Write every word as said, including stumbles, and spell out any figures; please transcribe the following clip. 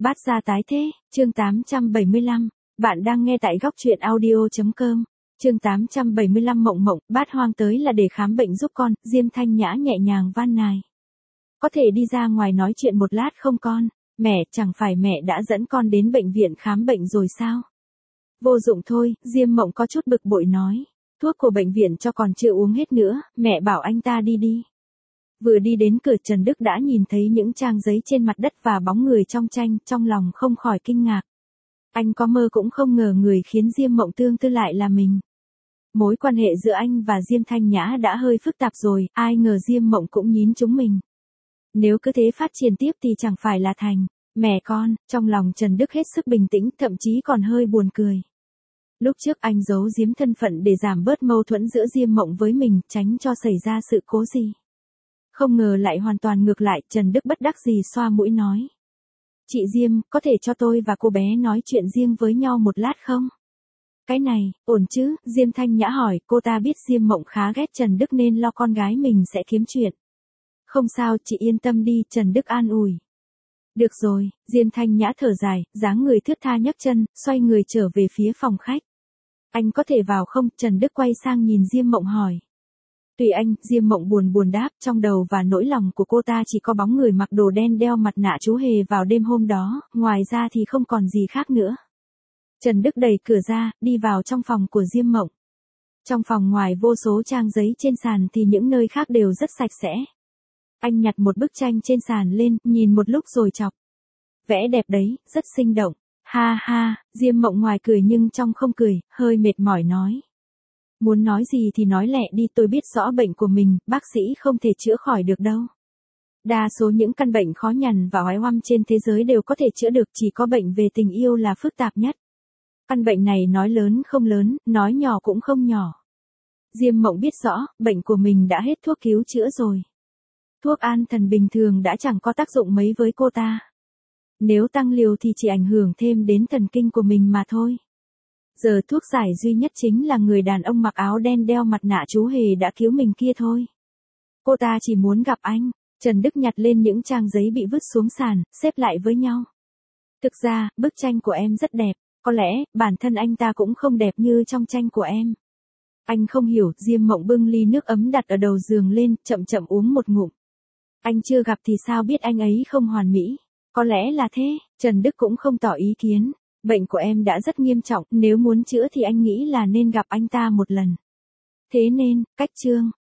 Bát gia tái thế, chương tám trăm bảy mươi lăm, bạn đang nghe tại góc truyện audio chấm com. Chương tám trăm bảy mươi lăm Mộng Mộng, Bát Hoang tới là để khám bệnh giúp con, Diêm Thanh Nhã nhẹ nhàng van nài. Có thể đi ra ngoài nói chuyện một lát không con? Mẹ, chẳng phải mẹ đã dẫn con đến bệnh viện khám bệnh rồi sao? Vô dụng thôi, Diêm Mộng có chút bực bội nói. Thuốc của bệnh viện cho còn chưa uống hết nữa, mẹ bảo anh ta đi đi. Vừa đi đến cửa Trần Đức đã nhìn thấy những trang giấy trên mặt đất và bóng người trong tranh, trong lòng không khỏi kinh ngạc. Anh có mơ cũng không ngờ người khiến Diêm Mộng tương tư lại là mình. Mối quan hệ giữa anh và Diêm Thanh Nhã đã hơi phức tạp rồi, ai ngờ Diêm Mộng cũng nhín chúng mình. Nếu cứ thế phát triển tiếp thì chẳng phải là thành. Mẹ con, trong lòng Trần Đức hết sức bình tĩnh, thậm chí còn hơi buồn cười. Lúc trước anh giấu giếm thân phận để giảm bớt mâu thuẫn giữa Diêm Mộng với mình, tránh cho xảy ra sự cố gì. Không ngờ lại hoàn toàn ngược lại, Trần Đức bất đắc dĩ xoa mũi nói. Chị Diêm, có thể cho tôi và cô bé nói chuyện riêng với nhau một lát không? Cái này, ổn chứ? Diêm Thanh Nhã hỏi, cô ta biết Diêm Mộng khá ghét Trần Đức nên lo con gái mình sẽ kiếm chuyện. Không sao, chị yên tâm đi, Trần Đức an ủi. Được rồi, Diêm Thanh Nhã thở dài, dáng người thướt tha nhấc chân, xoay người trở về phía phòng khách. Anh có thể vào không? Trần Đức quay sang nhìn Diêm Mộng hỏi. Tùy anh, Diêm Mộng buồn buồn đáp, trong đầu và nỗi lòng của cô ta chỉ có bóng người mặc đồ đen đeo mặt nạ chú hề vào đêm hôm đó, ngoài ra thì không còn gì khác nữa. Trần Đức đẩy cửa ra, đi vào trong phòng của Diêm Mộng. Trong phòng ngoài vô số trang giấy trên sàn thì những nơi khác đều rất sạch sẽ. Anh nhặt một bức tranh trên sàn lên, nhìn một lúc rồi chọc. Vẽ đẹp đấy, rất sinh động. Ha ha, Diêm Mộng ngoài cười nhưng trong không cười, hơi mệt mỏi nói. Muốn nói gì thì nói lẹ đi, tôi biết rõ bệnh của mình, bác sĩ không thể chữa khỏi được đâu. Đa số những căn bệnh khó nhằn và oái oăm trên thế giới đều có thể chữa được, chỉ có bệnh về tình yêu là phức tạp nhất. Căn bệnh này nói lớn không lớn, nói nhỏ cũng không nhỏ. Diêm Mộng biết rõ, bệnh của mình đã hết thuốc cứu chữa rồi. Thuốc an thần bình thường đã chẳng có tác dụng mấy với cô ta. Nếu tăng liều thì chỉ ảnh hưởng thêm đến thần kinh của mình mà thôi. Giờ thuốc giải duy nhất chính là người đàn ông mặc áo đen đeo mặt nạ chú hề đã cứu mình kia thôi. Cô ta chỉ muốn gặp anh. Trần Đức nhặt lên những trang giấy bị vứt xuống sàn, xếp lại với nhau. Thực ra, bức tranh của em rất đẹp. Có lẽ, bản thân anh ta cũng không đẹp như trong tranh của em. Anh không hiểu, Diêm Mộng bưng ly nước ấm đặt ở đầu giường lên, chậm chậm uống một ngụm. Anh chưa gặp thì sao biết anh ấy không hoàn mỹ. Có lẽ là thế, Trần Đức cũng không tỏ ý kiến. Bệnh của em đã rất nghiêm trọng, nếu muốn chữa thì anh nghĩ là nên gặp anh ta một lần. Thế nên, cách chương,